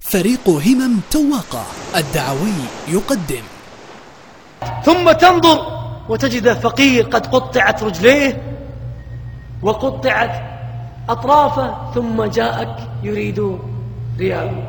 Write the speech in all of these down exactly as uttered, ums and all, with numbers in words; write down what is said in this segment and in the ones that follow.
فريق همم تواقع الدعوي يقدم. ثم تنظر وتجد فقير قد قطعت رجليه وقطعت أطرافه، ثم جاءك يريد ريال،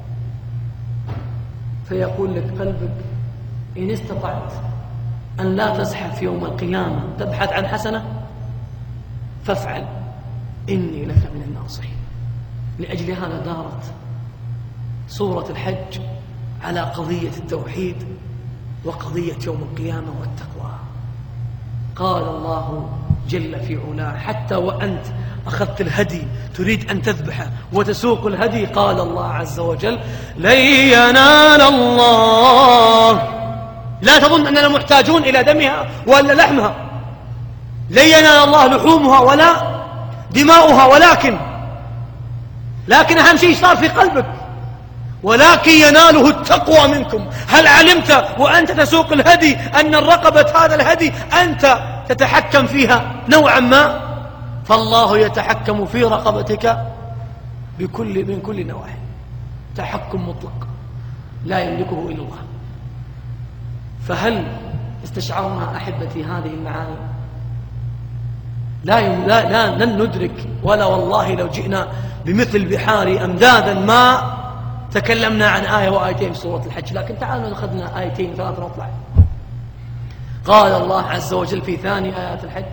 فيقول لك قلبك: إن استطعت أن لا تزحف يوم القيامة تبحث عن حسنة فافعل، إني لك من الناصحين. لأجل هذا دارت سورة الحج على قضية التوحيد وقضية يوم القيامة والتقوى. قال الله جل في علاه: حتى وأنت أخذت الهدي تريد أن تذبحه وتسوق الهدي، قال الله عز وجل: لن ينال الله. لا تظن أننا محتاجون إلى دمها ولا لحمها، لن ينال الله لحومها ولا دماؤها، ولكن لكن أهم شيء صار في قلبك، ولكن يناله التقوى منكم. هل علمت وأنت تسوق الهدي أن الرقبة هذا الهدي أنت تتحكم فيها نوعا ما؟ فالله يتحكم في رقبتك بكل من كل نواحي، تحكم مطلق لا يملكه إلا الله. فهل استشعرنا أحبتي هذه المعاني؟ لا, يم... لا, لا لن ندرك، ولا والله لو جئنا بمثل البحار أمدادا ما تكلمنا عن آية وآيتين في سورة الحج. لكن تعالوا نأخذنا آيتين ثلاثة نطلع. قال الله عز وجل في ثاني آيات الحج: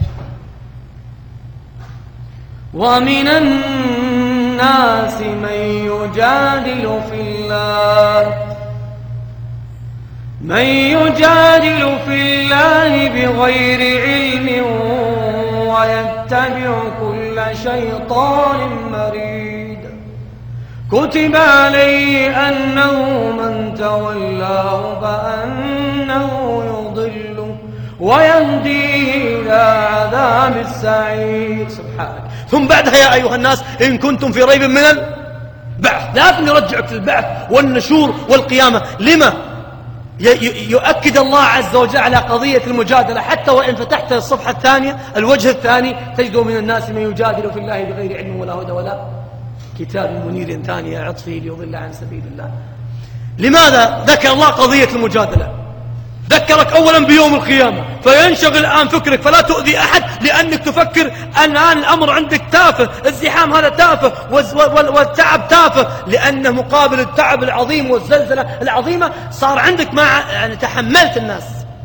ومن الناس من يجادل في الله من يجادل في الله بغير علم ويتبع كل شيطان مريد، كتب عليه أنه من تولاه فأنه يضله ويهديه إلى عذاب السعير. سبحانك. ثم بعدها: يا أيها الناس إن كنتم في ريب من البعث. لازم نرجعك للبعث والنشور والقيامة. لما؟ يؤكد الله عز وجل على قضية المجادلة، حتى وإن فتحت الصفحة الثانية الوجه الثاني تجد من الناس من يجادل في الله بغير علم ولا هدى ولا كتاب منير ثاني عطفه ليضل عن سبيل الله. لماذا ذكر الله قضية المجادلة؟ ذكرك أولا بيوم القيامة، فينشغل الآن فكرك فلا تؤذي أحد، لأنك تفكر الآن الأمر عندك تافه، الزحام هذا تافه والتعب تافه، لأن مقابل التعب العظيم والزلزلة العظيمة صار عندك ما يعني تحملت الناس.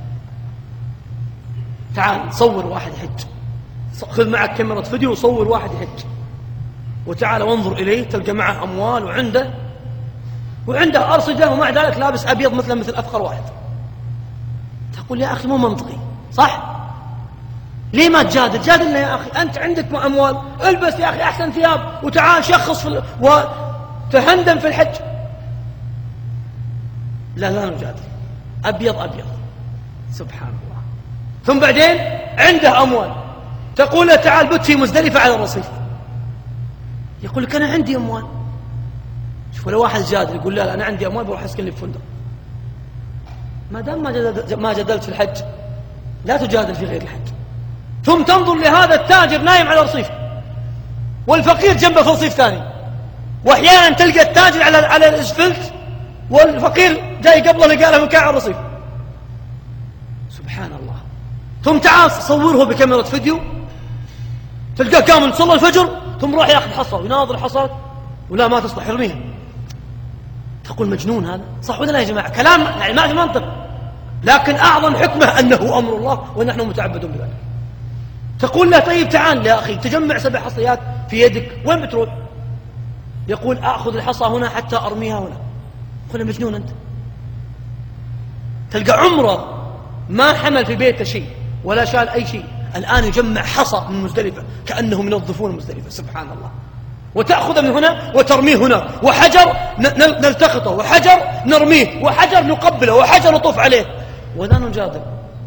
تعال صور واحد يحج، خذ معك كاميرا فيديو وصور واحد يحج، وتعال وانظر إليه تلقى معه أموال وعنده وعنده أرصدة، ومع ذلك لابس أبيض مثل مثل أفقر واحد. تقول يا أخي مو منطقي، صح؟ ليه ما تجادل؟ جادلنا يا أخي، أنت عندك أموال، البس يا أخي أحسن ثياب وتعال شخص في ال... وتهندم في الحج. لا لا نجادل، أبيض أبيض. سبحان الله. ثم بعدين عنده أموال، تقول له تعال بت في مزدلفة على الرصيف، يقول لك أنا عندي أموال. شوف لو واحد جادل يقول لا, لا أنا عندي أموال بروح أسكن لي في فندق. ما دام ما جدلت, ما جدلت في الحج لا تجادل في غير الحج. ثم تنظر لهذا التاجر نايم على رصيف والفقير جنبه في رصيف ثاني، واحيانا تلقى التاجر على على الاسفلت والفقير جاي قبله لقى له مكان على الرصيف. سبحان الله. ثم تعال صوره بكاميرا فيديو، تلقاه كامل صلى الفجر ثم راح ياخذ حصى ويناظر الحصى، ولا ما تصلح يرميها. تقول مجنون هذا، صح ولا لا يا جماعة؟ كلام يعني ما في منطق، لكن أعظم حكمة أنه أمر الله ونحن متعبدون بذلك. تقول له طيب تعال يا أخي تجمع سبع حصيات في يدك، وين بتروح؟ يقول أخذ الحصى هنا حتى أرميها هنا. قل مجنون أنت. تلقى عمره ما حمل في بيته شيء ولا شال أي شيء، الآن يجمع حصى من مزدلفة كأنه ينظفون مزدلفة. سبحان الله. وتأخذ من هنا وترميه هنا، وحجر نلتقطه وحجر نرميه وحجر نقبله وحجر نطوف عليه، ولا نجادل.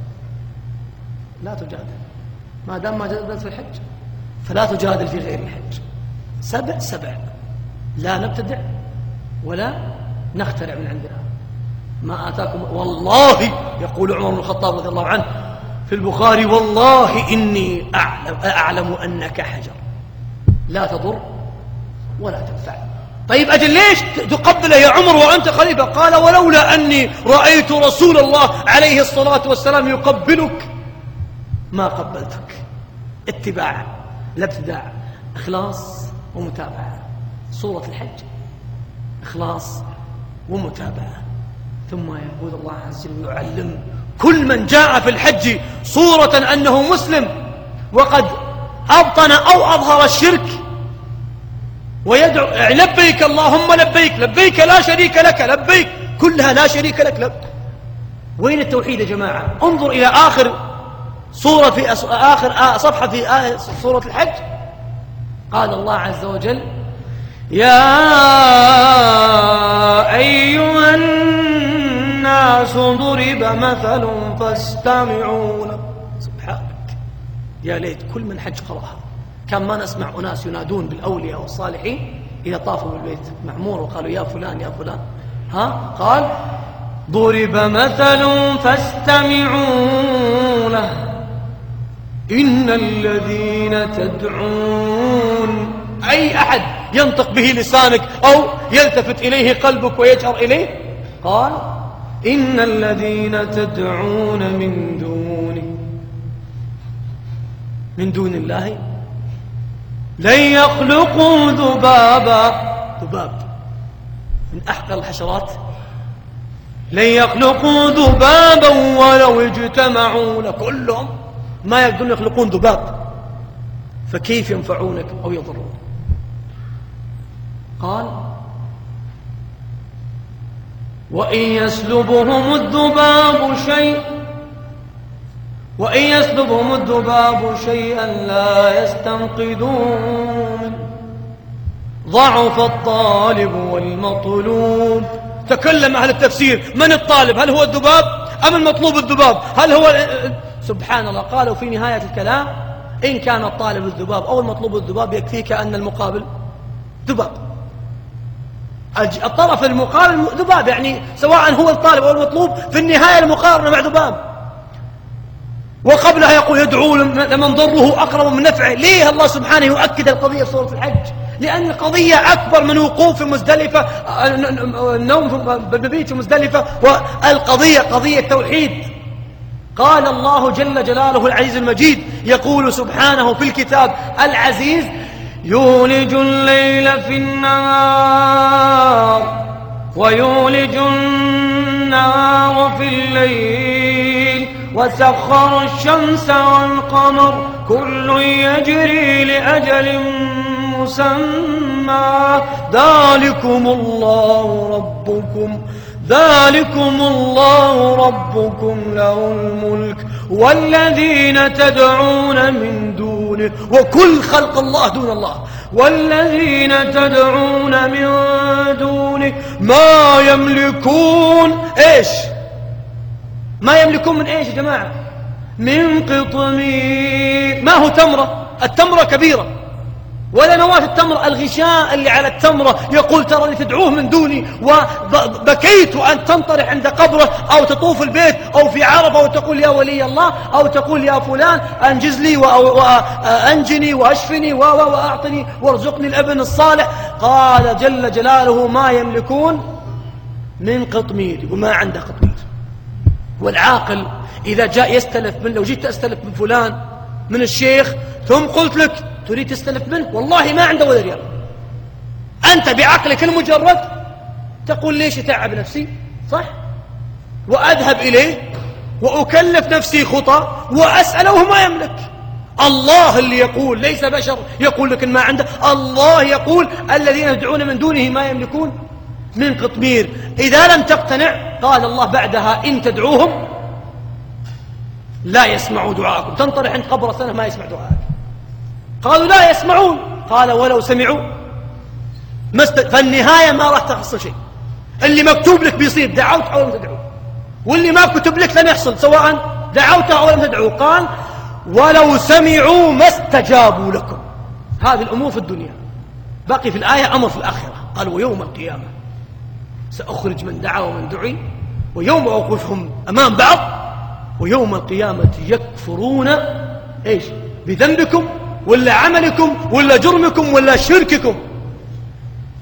لا تجادل ما دام ما جادلت في الحج، فلا تجادل في غير الحج. سبع سبع، لا نبتدع ولا نخترع من عندنا. ما آتاكم والله، يقول عمر بن الخطاب رضي الله عنه في البخاري: والله إني أعلم, أعلم أنك حجر لا تضر ولا تنفع. طيب أجل ليش تقبله يا عمر وأنت خليفة؟ قال ولولا أني رأيت رسول الله عليه الصلاة والسلام يقبلك ما قبلتك. اتباع لا ابتداع، إخلاص ومتابعة. سورة الحج إخلاص ومتابعة. ثم يقول الله عز وجل يعلم كل من جاء في الحج صورة أنه مسلم وقد أبطن أو أظهر الشرك ويدعو لبيك اللهم لبيك، لبيك لا شريك لك، لبيك كلها لا شريك لك. لب. وين التوحيد يا جماعة؟ انظر إلى آخر صورة في آخر صفحة في آية سورة الحج. قال الله عز وجل يا أيها الناس ضرب مثل فاستمعوا له. سبحانك، يا ليت كل من حج قرأها. كان ما نسمع أناس ينادون بالأولياء والصالحين إذا طافوا بالبيت معمور وقالوا يا فلان يا فلان. ها قال ضرب مثل فاستمعوا له إن الذين تدعون، أي أحد ينطق به لسانك أو يلتفت إليه قلبك ويجأر إليه، قال إن الذين تدعون من دونه من دون الله لن يخلقوا ذبابا. ذباب من أحقر الحشرات. لن يخلقوا ذبابا ولو اجتمعوا له، كلهم ما يقدرون يخلقون ذباب، فكيف ينفعونك أو يضرون؟ قال وإن يسلبهم الذباب شيء وإن يسلبهم الذباب شيئا لا يستنقذون ضعف الطالب والمطلوب. تكلم أهل التفسير، من الطالب؟ هل هو الذباب أم المطلوب الذباب؟ هل هو سبحان الله. قالوا في نهاية الكلام إن كان الطالب الذباب أو المطلوب الذباب يكفيك أن المقابل ذباب. الطرف المقابل ذباب، يعني سواء هو الطالب أو المطلوب في النهاية المقارنة مع ذباب. وقبلها يقول يدعو لمن ضره أقرب من نفعه. ليه الله سبحانه يؤكد القضية في سورة الحج؟ لأن القضية أكبر من وقوف في مزدلفة، النوم بالمبيت في مزدلفة، والقضية قضية توحيد. قال الله جل جلاله العزيز المجيد يقول سبحانه في الكتاب العزيز يولج الليل في النهار ويولج النهار في الليل وسخر الشمس والقمر كل يجري لأجل مسمى ذلكم الله ربكم ذلكم الله ربكم له الملك والذين تدعون من دونه، وكل خلق الله دون الله، والذين تدعون من دونه ما يملكون ايش؟ ما يملكون من ايش يا جماعة؟ من قطمير. ما هو تمرة؟ التمرة كبيرة، ولا نواة التمر الغشاء اللي على التمرة. يقول ترى اللي تدعوه من دوني وبكيت أن تنطرح عند قبره أو تطوف البيت أو في عرفة وتقول يا ولي الله أو تقول يا فلان أنجز لي وأنجني وأشفني وأعطني وارزقني الابن الصالح. قال جل جلاله ما يملكون من قطمير، وما عنده قطمير. والعاقل إذا جاء يستلف من، لو جيت أستلف من فلان من الشيخ ثم قلت لك تريد تستلف منه والله ما عنده ولا ريال، أنت بعقلك المجرد تقول ليش أتعب نفسي؟ صح؟ وأذهب إليه وأكلف نفسي خطى وأسأله وهو ما يملك. الله اللي يقول، ليس بشر يقول لك ما عنده. الله يقول الذين يدعون من دونه ما يملكون من قطمير. إذا لم تقتنع قال الله بعدها إن تدعوهم لا يسمعوا دعاءكم. تنطرح عند قبر سنة ما يسمع دعاءك. قالوا لا يسمعون، قال ولو سمعوا مست... فالنهاية ما راح تحصل شيء. اللي مكتوب لك بيصير دعوت أو لم تدعو، واللي ما كتب لك لن يحصل سواء دعوت أو لم تدعو. قال ولو سمعوا ما استجابوا لكم. هذه الأمور في الدنيا. باقي في الآية أمر في الآخرة. قال ويوم القيامة سأخرج من دعا ومن دعي ويوم أوقفهم أمام بعض ويوم القيامة يكفرون إيش؟ بذنبكم ولا عملكم ولا جرمكم ولا شرككم.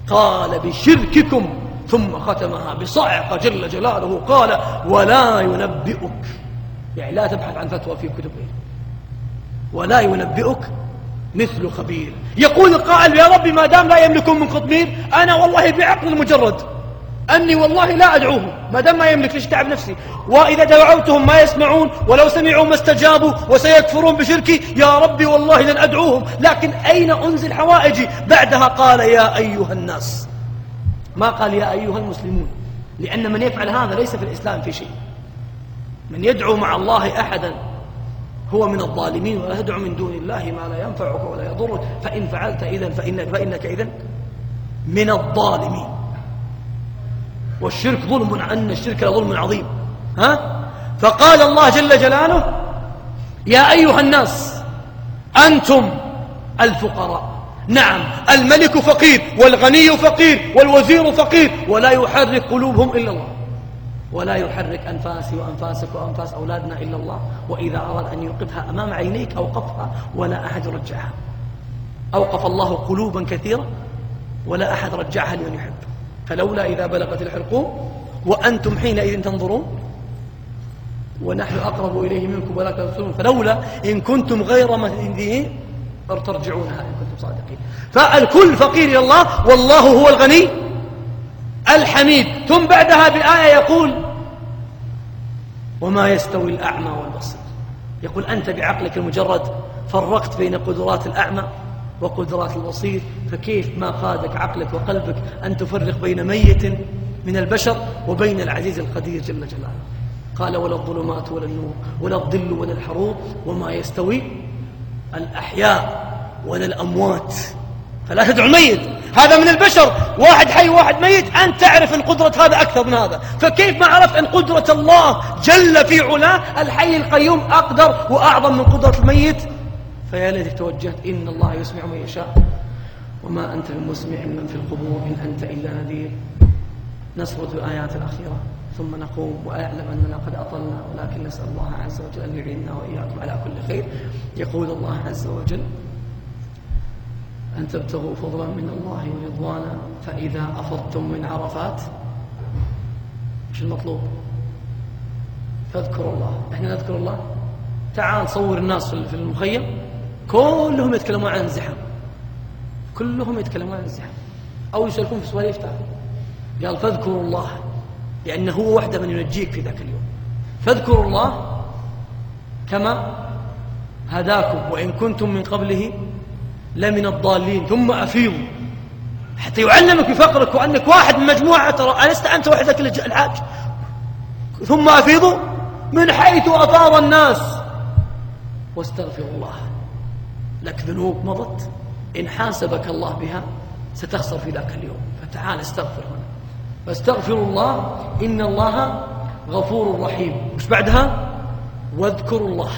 قال بشرككم، ثم ختمها بصعقة جل جلاله قال ولا ينبئك، يعني لا تبحث عن فتوى في كتب غيره، ولا ينبئك مثل خبير. يقول القائل يا ربي ما دام لا يملكون من قطمير، أنا والله بعقل المجرد أني والله لا أدعوهم، ما دام ما يملك ليش تعب نفسي، وإذا دعوتهم ما يسمعون، ولو سمعوا ما استجابوا وسيكفرون بشركي، يا ربي والله لن أدعوهم، لكن أين أنزل حوائجي؟ بعدها قال يا أيها الناس، ما قال يا أيها المسلمون، لأن من يفعل هذا ليس في الإسلام في شيء. من يدعو مع الله أحدا هو من الظالمين، ولا تدعو من دون الله ما لا ينفعك ولا يضرك، فإن فعلت إذن فإنك, فإنك إذن من الظالمين. والشرك ظلم، أن الشرك لظلم عظيم. ها؟ فقال الله جل جلاله يا أيها الناس أنتم الفقراء. نعم، الملك فقير والغني فقير والوزير فقير، ولا يحرك قلوبهم إلا الله، ولا يحرك أنفاسي وأنفاسك وأنفاس أولادنا إلا الله. وإذا أراد أن يوقفها أمام عينيك أوقفها ولا أحد رجعها. أوقف الله قلوبا كثيرة ولا أحد رجعها لمن يحب. فلولا إذا بلغت الحلقوم وأنتم حينئذ تنظرون ونحن أقرب إليه منكم ولا تبصرون، فلولا إن كنتم غير مدينين ترجعونها إن كنتم صادقين. فالكل فقير إلى الله، والله هو الغني الحميد. ثم بعدها بآية يقول وما يستوي الأعمى والبصير. يقول أنت بعقلك المجرد فرقت بين قدرات الأعمى وقدرات البصير، فكيف ما قادك عقلك وقلبك أن تفرق بين ميت من البشر وبين العزيز القدير جل جلاله. قال ولا الظلمات ولا النور ولا الظل ولا الحرور وما يستوي الأحياء ولا الأموات. فلا تدعو الميت، هذا من البشر، واحد حي واحد ميت، أنت تعرف أن قدرة هذا أكثر من هذا، فكيف ما عرفت أن قدرة الله جل في علاه الحي القيوم أقدر وأعظم من قدرة الميت؟ فيا ليتك توجهت. إن الله يسمع من يشاء وما أنت بمسمع من في القبور إن أنت إلا نذير. نسرد الآيات الأخيرة ثم نقوم وأعلم أننا قد أطلنا، ولكن نسأل الله عز وجل أن يعيننا وإياكم على كل خير. يقول الله عز وجل أن تبتغوا فضلا من الله ورضوانا فإذا أفضتم من عرفات، مش المطلوب؟ فاذكروا الله. إحنا نذكر الله. تعال صور الناس في المخيم كلهم يتكلمون عن الزحام، كلهم يتكلمون عن الزحام أو يسألكم في سواليف تعال. قال فاذكروا الله، لأنه هو وحده من ينجيك في ذاك اليوم. فاذكروا الله كما هداكم وإن كنتم من قبله لمن الضالين ثم أفيضوا، حتى يعلمك بفقرك وأنك واحد من مجموعة، ترى ألست أنت وحدك الحاج. ثم أفيضوا من حيث أفاض الناس واستغفروا الله. لك ذنوب مضت إن حاسبك الله بها ستخسر في ذاك اليوم، فتعال استغفر هنا. فاستغفروا الله إن الله غفور رحيم. مش بعدها واذكروا الله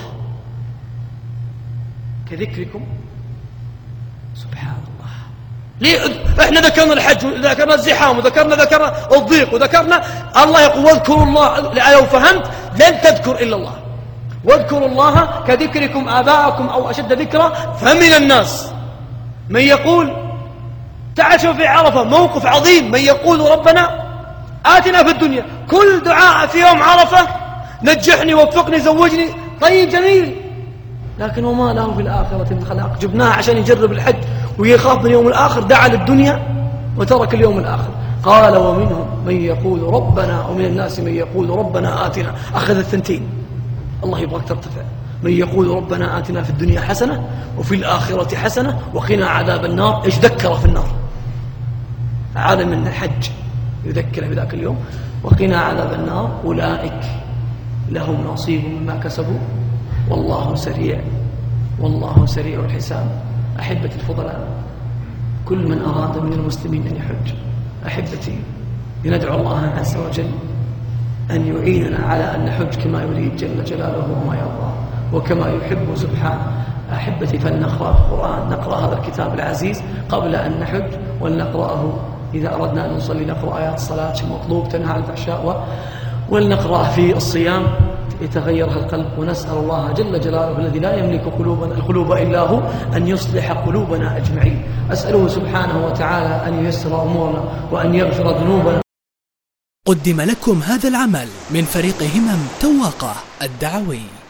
كذكركم. سبحان الله. ليه احنا ذكرنا الحج وذكرنا الزحام وذكرنا ذكرنا الضيق وذكرنا الله يقول واذكروا الله. لو فهمت لن تذكر إلا الله. واذكروا الله كذكركم آباءكم أو أشد ذكرا. فمن الناس من يقول تعال شوف في عرفة موقف عظيم، من يقول ربنا آتنا في الدنيا، كل دعاء في يوم عرفة نجحني وفقني زوجني، طيب جميل، لكن وما له في الآخرة من خلاق. جبناه عشان يجرب الحج ويخاف من يوم الآخر، دعا للدنيا وترك اليوم الآخر. قال ومنهم من يقول ربنا، ومن الناس من يقول ربنا آتنا. أخذ الثنتين، الله يبغاك ترتفع. من يقول ربنا آتنا في الدنيا حسنة وفي الآخرة حسنة وقنا عذاب النار. إيش ذكر في النار؟ عالم من الحج يذكر بذاك اليوم وقنا عذاب النار أولئك لهم نصيب مما كسبوا والله سريع والله سريع الحساب. أحبتي الفضلاء، كل من أراد من المسلمين أن يحج، أحبتي لندعو الله عز وجل أن يعيننا على أن نحج كما يريد جل جلاله وما يرضى وكما يحب سبحانه. أحبتي فلنقرأ القرآن، نقرأ هذا الكتاب العزيز قبل أن نحج، ولنقرأه إذا أردنا أن نصلي نقرأ آيات الصلاة المطلوب تنهى عن الفحشاء، ولنقرأ في الصيام يتغيرها القلب. ونسأل الله جل جلاله الذي لا يملك قلوبنا القلوب إلا هو أن يصلح قلوبنا أجمعين. أسأله سبحانه وتعالى أن ييسر أمورنا وأن يغفر ذنوبنا. قدم لكم هذا العمل من فريق همم تواقة الدعوي.